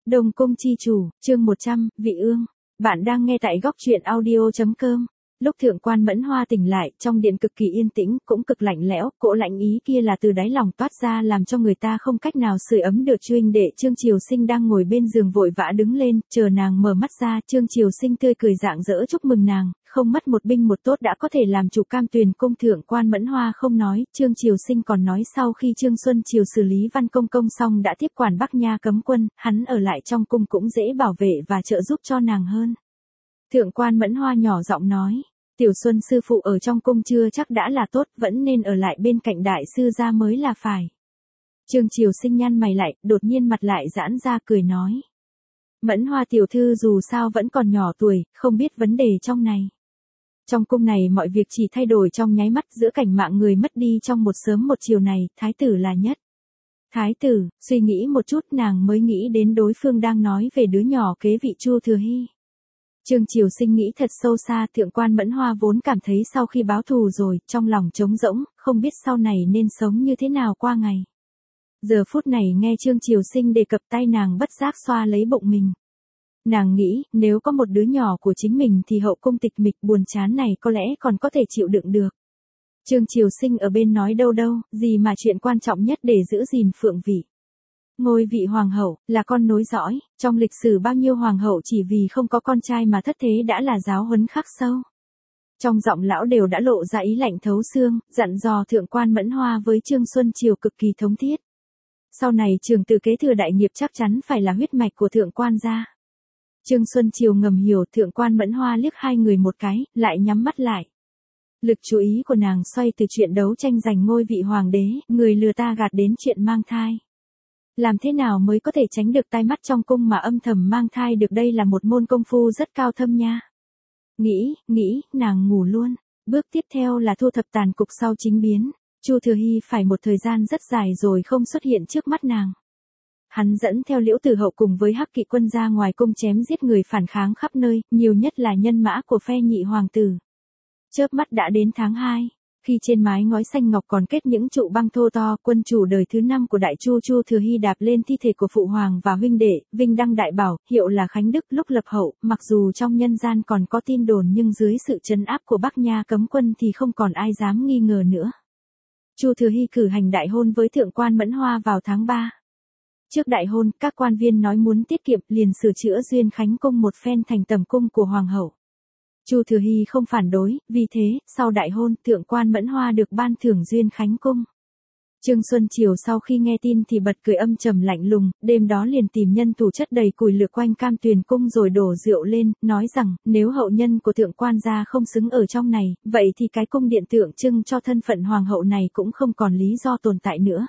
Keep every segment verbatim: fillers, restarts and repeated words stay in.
Đông Cung chi chủ, chương một trăm, Vị Ương. Bạn đang nghe tại góc truyện audio chấm com. Lúc Thượng quan Mẫn Hoa tỉnh lại, trong điện cực kỳ yên tĩnh, cũng cực lạnh lẽo, cỗ lạnh ý kia là từ đáy lòng toát ra làm cho người ta không cách nào sưởi ấm được. Huynh đệ Trương Triều Sinh đang ngồi bên giường vội vã đứng lên, chờ nàng mở mắt ra, Trương Triều Sinh tươi cười rạng rỡ chúc mừng nàng, không mất một binh một tốt đã có thể làm chủ Cam Tuyền cung. Thượng quan Mẫn Hoa không nói, Trương Triều Sinh còn nói sau khi Trương Xuân Triều xử lý Văn Công Công xong đã tiếp quản Bắc Nha cấm quân, hắn ở lại trong cung cũng dễ bảo vệ và trợ giúp cho nàng hơn. Thượng quan Mẫn Hoa nhỏ giọng nói, Tiểu Xuân sư phụ ở trong cung chưa chắc đã là tốt, vẫn nên ở lại bên cạnh đại sư gia mới là phải. Trương Triều Sinh nhăn mày lại, đột nhiên mặt lại giãn ra cười nói. Mẫn Hoa tiểu thư dù sao vẫn còn nhỏ tuổi, không biết vấn đề trong này. Trong cung này mọi việc chỉ thay đổi trong nháy mắt, giữa cảnh mạng người mất đi trong một sớm một chiều này, thái tử là nhất. Thái tử, suy nghĩ một chút nàng mới nghĩ đến đối phương đang nói về đứa nhỏ kế vị Chu Thừa Hy. Trương Triều Sinh nghĩ thật sâu xa. Thượng quan Mẫn Hoa vốn cảm thấy sau khi báo thù rồi, trong lòng trống rỗng, không biết sau này nên sống như thế nào qua ngày. Giờ phút này nghe Trương Triều Sinh đề cập tay nàng bất giác xoa lấy bụng mình. Nàng nghĩ, nếu có một đứa nhỏ của chính mình thì hậu cung tịch mịch buồn chán này có lẽ còn có thể chịu đựng được. Trương Triều Sinh ở bên nói đâu đâu, gì mà chuyện quan trọng nhất để giữ gìn phượng vị. Ngôi vị hoàng hậu, là con nối dõi, trong lịch sử bao nhiêu hoàng hậu chỉ vì không có con trai mà thất thế đã là giáo huấn khắc sâu. Trong giọng lão đều đã lộ ra ý lạnh thấu xương, dặn dò Thượng quan Mẫn Hoa với Trương Xuân Triều cực kỳ thống thiết. Sau này trường tử kế thừa đại nghiệp chắc chắn phải là huyết mạch của Thượng quan gia. Trương Xuân Triều ngầm hiểu. Thượng quan Mẫn Hoa liếc hai người một cái, lại nhắm mắt lại. Lực chú ý của nàng xoay từ chuyện đấu tranh giành ngôi vị hoàng đế, người lừa ta gạt đến chuyện mang thai. Làm thế nào mới có thể tránh được tai mắt trong cung mà âm thầm mang thai được, đây là một môn công phu rất cao thâm nha. Nghĩ, nghĩ, nàng ngủ luôn. Bước tiếp theo là thu thập tàn cục sau chính biến. Chu Thừa Hy phải một thời gian rất dài rồi không xuất hiện trước mắt nàng. Hắn dẫn theo Liễu Tử Hậu cùng với Hắc Kỵ quân ra ngoài cung chém giết người phản kháng khắp nơi, nhiều nhất là nhân mã của phe nhị hoàng tử. Chớp mắt đã đến tháng hai. Khi trên mái ngói xanh ngọc còn kết những trụ băng thô to, quân chủ đời thứ năm của Đại Chu Chu Thừa Hy đạp lên thi thể của phụ hoàng và huynh đệ, vinh đăng đại bảo, hiệu là Khánh Đức. Lúc lập hậu, mặc dù trong nhân gian còn có tin đồn nhưng dưới sự trấn áp của Bắc Nha cấm quân thì không còn ai dám nghi ngờ nữa. Chu Thừa Hy cử hành đại hôn với Thượng quan Mẫn Hoa vào tháng ba. Trước đại hôn, các quan viên nói muốn tiết kiệm liền sửa chữa Duyên Khánh cung một phen thành tầm cung của hoàng hậu. Chu Thừa Hy không phản đối, vì thế, sau đại hôn, Thượng quan Mẫn Hoa được ban thưởng Duyên Khánh cung. Trương Xuân Triều sau khi nghe tin thì bật cười âm trầm lạnh lùng, đêm đó liền tìm nhân thủ chất đầy củi lửa quanh Cam Tuyền cung rồi đổ rượu lên, nói rằng, nếu hậu nhân của Thượng quan gia không xứng ở trong này, vậy thì cái cung điện tượng trưng cho thân phận hoàng hậu này cũng không còn lý do tồn tại nữa.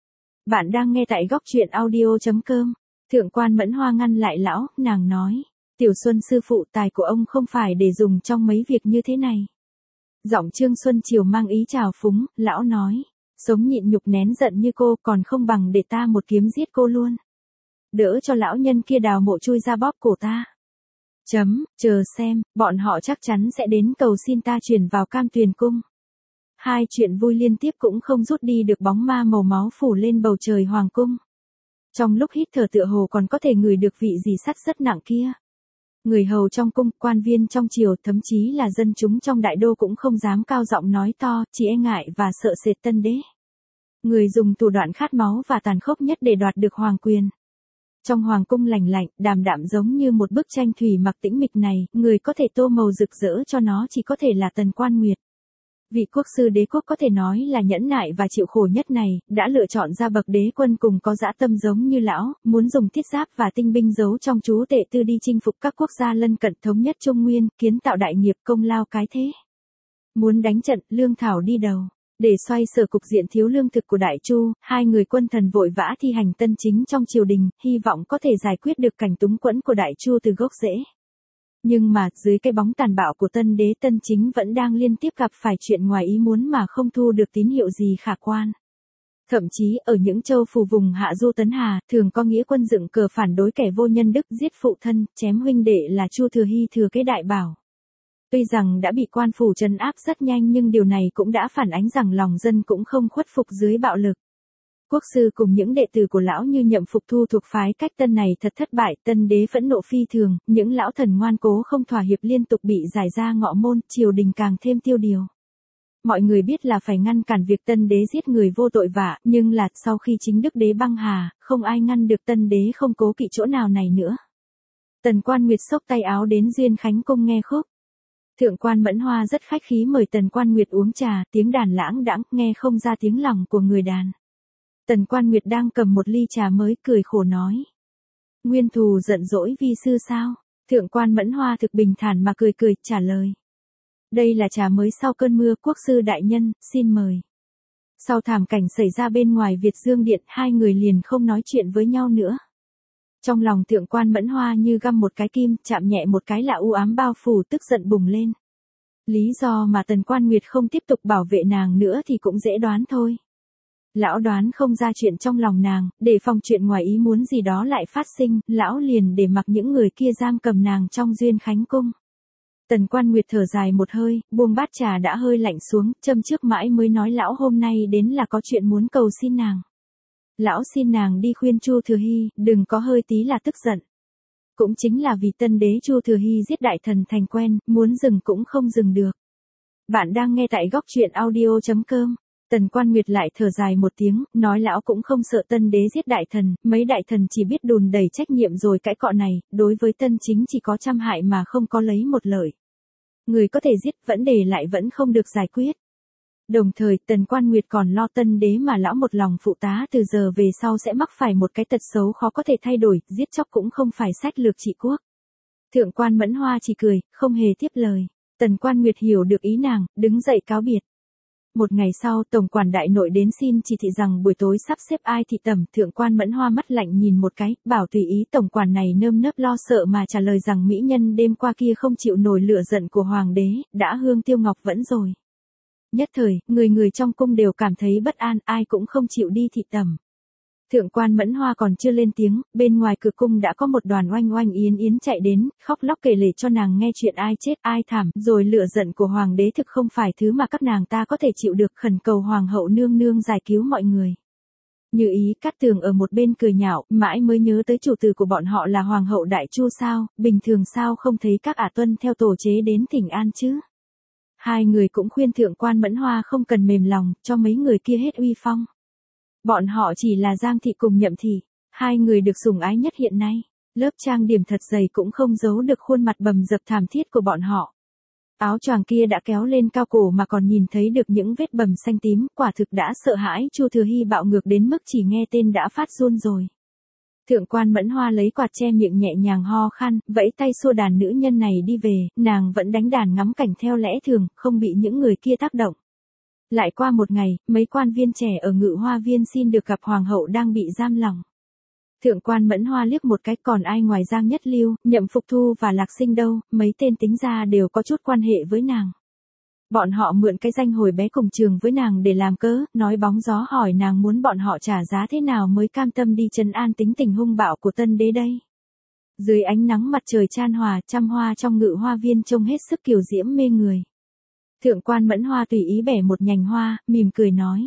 Bạn đang nghe tại góc truyện audio chấm com. Thượng quan Mẫn Hoa ngăn lại lão, nàng nói. Tiểu Xuân sư phụ, tài của ông không phải để dùng trong mấy việc như thế này. Giọng Trương Xuân Triều mang ý trào phúng, lão nói. Sống nhịn nhục nén giận như cô còn không bằng để ta một kiếm giết cô luôn. Đỡ cho lão nhân kia đào mộ chui ra bóp cổ ta. Chấm, chờ xem, bọn họ chắc chắn sẽ đến cầu xin ta chuyển vào Cam Tuyền cung. Hai chuyện vui liên tiếp cũng không rút đi được bóng ma màu máu phủ lên bầu trời hoàng cung. Trong lúc hít thở tựa hồ còn có thể ngửi được vị gì sắt rất nặng kia. Người hầu trong cung, quan viên trong triều, thậm chí là dân chúng trong đại đô cũng không dám cao giọng nói to, chỉ e ngại và sợ sệt tân đế. Người dùng thủ đoạn khát máu và tàn khốc nhất để đoạt được hoàng quyền. Trong hoàng cung lành lạnh, đàm đạm giống như một bức tranh thủy mặc tĩnh mịch này, người có thể tô màu rực rỡ cho nó chỉ có thể là Tần Quan Nguyệt. Vị quốc sư đế quốc có thể nói là nhẫn nại và chịu khổ nhất này, đã lựa chọn ra bậc đế quân cùng có dã tâm giống như lão, muốn dùng thiết giáp và tinh binh giấu trong chú tệ tư đi chinh phục các quốc gia lân cận thống nhất Trung Nguyên, kiến tạo đại nghiệp công lao cái thế. Muốn đánh trận, lương thảo đi đầu. Để xoay sở cục diện thiếu lương thực của Đại Chu, hai người quân thần vội vã thi hành tân chính trong triều đình, hy vọng có thể giải quyết được cảnh túng quẫn của Đại Chu từ gốc rễ. Nhưng mà, dưới cái bóng tàn bạo của tân đế Tân Chính vẫn đang liên tiếp gặp phải chuyện ngoài ý muốn mà không thu được tín hiệu gì khả quan. Thậm chí, ở những châu phù vùng Hạ Du Tấn Hà, thường có nghĩa quân dựng cờ phản đối kẻ vô nhân đức, giết phụ thân, chém huynh đệ là Chu Thừa Hy thừa kế đại bảo. Tuy rằng đã bị quan phủ trấn áp rất nhanh nhưng điều này cũng đã phản ánh rằng lòng dân cũng không khuất phục dưới bạo lực. Quốc sư cùng những đệ tử của lão như Nhậm Phục Thu thuộc phái Cách Tân này thật thất bại, Tân đế phẫn nộ phi thường, những lão thần ngoan cố không thỏa hiệp liên tục bị giải ra ngọ môn, triều đình càng thêm tiêu điều. Mọi người biết là phải ngăn cản việc Tân đế giết người vô tội vạ, nhưng là sau khi chính đức đế băng hà, không ai ngăn được Tân đế không cố kỵ chỗ nào này nữa. Tần Quan Nguyệt xốc tay áo đến Duyên Khánh Cung nghe khúc. Thượng quan Mẫn Hoa rất khách khí mời Tần Quan Nguyệt uống trà, tiếng đàn lãng đãng, nghe không ra tiếng lòng của người đàn. Tần Quan Nguyệt đang cầm một ly trà mới cười khổ nói. Nguyên thù giận dỗi vi sư sao? Thượng quan Mẫn Hoa thực bình thản mà cười cười, trả lời. Đây là trà mới sau cơn mưa, quốc sư đại nhân, xin mời. Sau thảm cảnh xảy ra bên ngoài Việt Dương Điện, hai người liền không nói chuyện với nhau nữa. Trong lòng thượng quan Mẫn Hoa như găm một cái kim, chạm nhẹ một cái là u ám bao phủ, tức giận bùng lên. Lý do mà Tần Quan Nguyệt không tiếp tục bảo vệ nàng nữa thì cũng dễ đoán thôi. Lão đoán không ra chuyện trong lòng nàng, để phòng chuyện ngoài ý muốn gì đó lại phát sinh, lão liền để mặc những người kia giam cầm nàng trong Duyên Khánh Cung. Tần Quan Nguyệt thở dài một hơi, buông bát trà đã hơi lạnh xuống, châm trước mãi mới nói lão hôm nay đến là có chuyện muốn cầu xin nàng. Lão xin nàng đi khuyên Chu Thừa Hy, đừng có hơi tí là tức giận. Cũng chính là vì Tân đế Chu Thừa Hy giết đại thần thành quen, muốn dừng cũng không dừng được. Bạn đang nghe tại góc truyện audio chấm com. Tần Quan Nguyệt lại thở dài một tiếng, nói lão cũng không sợ Tân đế giết đại thần, mấy đại thần chỉ biết đùn đẩy trách nhiệm rồi cãi cọ này, đối với Tân chính chỉ có trăm hại mà không có lấy một lợi. Người có thể giết vẫn để lại vẫn không được giải quyết. Đồng thời Tần Quan Nguyệt còn lo Tân đế mà lão một lòng phụ tá từ giờ về sau sẽ mắc phải một cái tật xấu khó có thể thay đổi, giết chóc cũng không phải sách lược trị quốc. Thượng quan Mẫn Hoa chỉ cười, không hề tiếp lời. Tần Quan Nguyệt hiểu được ý nàng, đứng dậy cáo biệt. Một ngày sau, tổng quản đại nội đến xin chỉ thị rằng buổi tối sắp xếp ai thị tẩm, thượng quan Mẫn Hoa mắt lạnh nhìn một cái, bảo tùy ý. Tổng quản này nơm nớp lo sợ mà trả lời rằng mỹ nhân đêm qua kia không chịu nổi lửa giận của hoàng đế, đã hương tiêu ngọc vẫn rồi. Nhất thời, người người trong cung đều cảm thấy bất an, ai cũng không chịu đi thị tẩm. Thượng quan Mẫn Hoa còn chưa lên tiếng, bên ngoài cửa cung đã có một đoàn oanh oanh yến yến chạy đến, khóc lóc kể lể cho nàng nghe chuyện ai chết ai thảm, rồi lửa giận của hoàng đế thực không phải thứ mà các nàng ta có thể chịu được, khẩn cầu hoàng hậu nương nương giải cứu mọi người. Như Ý Cát Tường ở một bên cười nhạo, mãi mới nhớ tới chủ tử của bọn họ là hoàng hậu Đại Chu sao, bình thường sao không thấy các ả tuân theo tổ chế đến thỉnh an chứ. Hai người cũng khuyên thượng quan Mẫn Hoa không cần mềm lòng, cho mấy người kia hết uy phong. Bọn họ chỉ là Giang thị cùng Nhậm thị, hai người được sủng ái nhất hiện nay, lớp trang điểm thật dày cũng không giấu được khuôn mặt bầm dập thảm thiết của bọn họ. Áo choàng kia đã kéo lên cao cổ mà còn nhìn thấy được những vết bầm xanh tím, quả thực đã sợ hãi. Chu Thừa Hy bạo ngược đến mức chỉ nghe tên đã phát run rồi. Thượng quan Mẫn Hoa lấy quạt che miệng nhẹ nhàng ho khan, vẫy tay xua đàn nữ nhân này đi về, nàng vẫn đánh đàn ngắm cảnh theo lẽ thường, không bị những người kia tác động. Lại qua một ngày, mấy quan viên trẻ ở Ngự Hoa Viên xin được gặp hoàng hậu đang bị giam lỏng. Thượng quan Mẫn Hoa liếc một cái, còn ai ngoài Giang Nhất Lưu, Nhậm Phục Thu và Lạc Sinh đâu, mấy tên tính ra đều có chút quan hệ với nàng. Bọn họ mượn cái danh hồi bé cùng trường với nàng để làm cớ, nói bóng gió hỏi nàng muốn bọn họ trả giá thế nào mới cam tâm đi trấn an tính tình hung bạo của Tân đế đây. Dưới ánh nắng mặt trời chan hòa, trăm hoa trong Ngự Hoa Viên trông hết sức kiều diễm mê người. Thượng quan Mẫn Hoa tùy ý bẻ một nhành hoa, mỉm cười nói.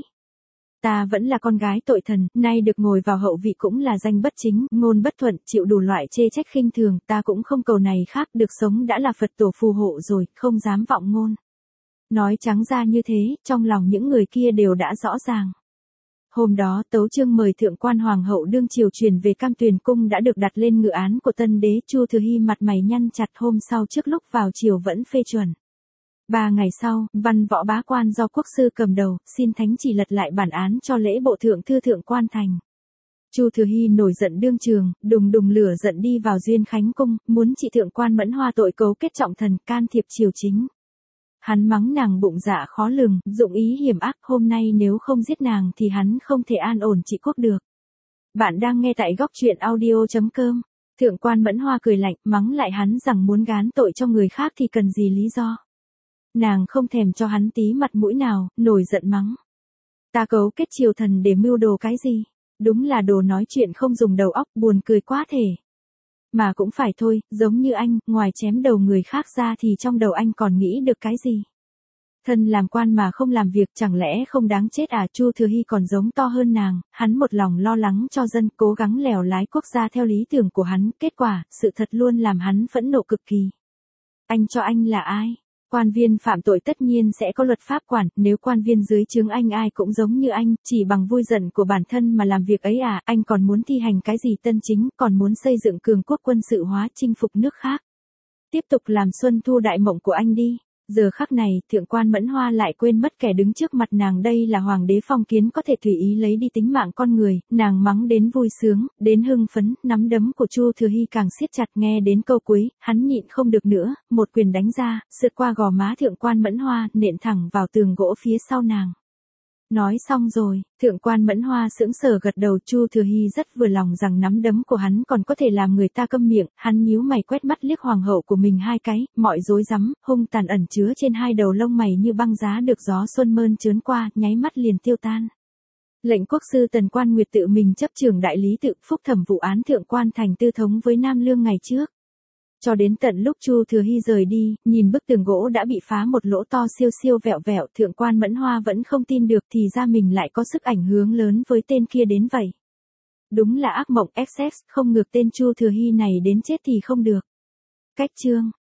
Ta vẫn là con gái tội thần, nay được ngồi vào hậu vị cũng là danh bất chính, ngôn bất thuận, chịu đủ loại chê trách khinh thường, ta cũng không cầu này khác, được sống đã là Phật tổ phù hộ rồi, không dám vọng ngôn. Nói trắng ra như thế, trong lòng những người kia đều đã rõ ràng. Hôm đó tấu chương mời thượng quan hoàng hậu đương triều truyền về Cam Tuyền cung đã được đặt lên ngự án của Tân đế. Chu Thừa Hy mặt mày nhăn chặt, hôm sau trước lúc vào triều vẫn phê chuẩn. Ba ngày sau, văn võ bá quan do quốc sư cầm đầu, xin thánh chỉ lật lại bản án cho lễ bộ thượng thư thượng quan thành. Chu Thừa Hy nổi giận đương trường, đùng đùng lửa giận đi vào Duyên Khánh cung, muốn trị thượng quan Mẫn Hoa tội cấu kết trọng thần, can thiệp triều chính. Hắn mắng nàng bụng dạ khó lường, dụng ý hiểm ác, hôm nay nếu không giết nàng thì hắn không thể an ổn trị quốc được. Bạn đang nghe tại góc truyện audio chấm com. Thượng quan Mẫn Hoa cười lạnh, mắng lại hắn rằng muốn gán tội cho người khác thì cần gì lý do. Nàng không thèm cho hắn tí mặt mũi nào, nổi giận mắng. Ta cấu kết triều thần để mưu đồ cái gì? Đúng là đồ nói chuyện không dùng đầu óc, buồn cười quá thể. Mà cũng phải thôi, giống như anh, ngoài chém đầu người khác ra thì trong đầu anh còn nghĩ được cái gì? Thân làm quan mà không làm việc chẳng lẽ không đáng chết à? Chu Thừa Hy còn giống to hơn nàng, hắn một lòng lo lắng cho dân, cố gắng lèo lái quốc gia theo lý tưởng của hắn, kết quả, sự thật luôn làm hắn phẫn nộ cực kỳ. Anh cho anh là ai? Quan viên phạm tội tất nhiên sẽ có luật pháp quản, nếu quan viên dưới trướng anh ai cũng giống như anh, chỉ bằng vui giận của bản thân mà làm việc ấy à, anh còn muốn thi hành cái gì tân chính, còn muốn xây dựng cường quốc quân sự hóa chinh phục nước khác. Tiếp tục làm xuân thu đại mộng của anh đi. Giờ khắc này, thượng quan Mẫn Hoa lại quên mất kẻ đứng trước mặt nàng đây là hoàng đế phong kiến có thể tùy ý lấy đi tính mạng con người, nàng mắng đến vui sướng, đến hưng phấn, nắm đấm của Chu Thừa Hy càng siết chặt, nghe đến câu cuối, hắn nhịn không được nữa, một quyền đánh ra, sượt qua gò má thượng quan Mẫn Hoa, nện thẳng vào tường gỗ phía sau nàng. Nói xong rồi, thượng quan Mẫn Hoa sững sờ gật đầu. Chu Thừa Hy rất vừa lòng rằng nắm đấm của hắn còn có thể làm người ta câm miệng, hắn nhíu mày quét mắt liếc hoàng hậu của mình hai cái, mọi rối rắm, hung tàn ẩn chứa trên hai đầu lông mày như băng giá được gió xuân mơn trớn qua, nháy mắt liền tiêu tan. Lệnh quốc sư Tần Quan Nguyệt tự mình chấp trưởng đại lý tự phúc thẩm vụ án thượng quan Thành Tư thống với Nam Lương ngày trước. Cho đến tận lúc Chu Thừa Hy rời đi, nhìn bức tường gỗ đã bị phá một lỗ to siêu siêu vẹo vẹo, thượng quan Mẫn Hoa vẫn không tin được thì ra mình lại có sức ảnh hưởng lớn với tên kia đến vậy. Đúng là ác mộng ích ét, không ngược tên Chu Thừa Hy này đến chết thì không được. Cách chương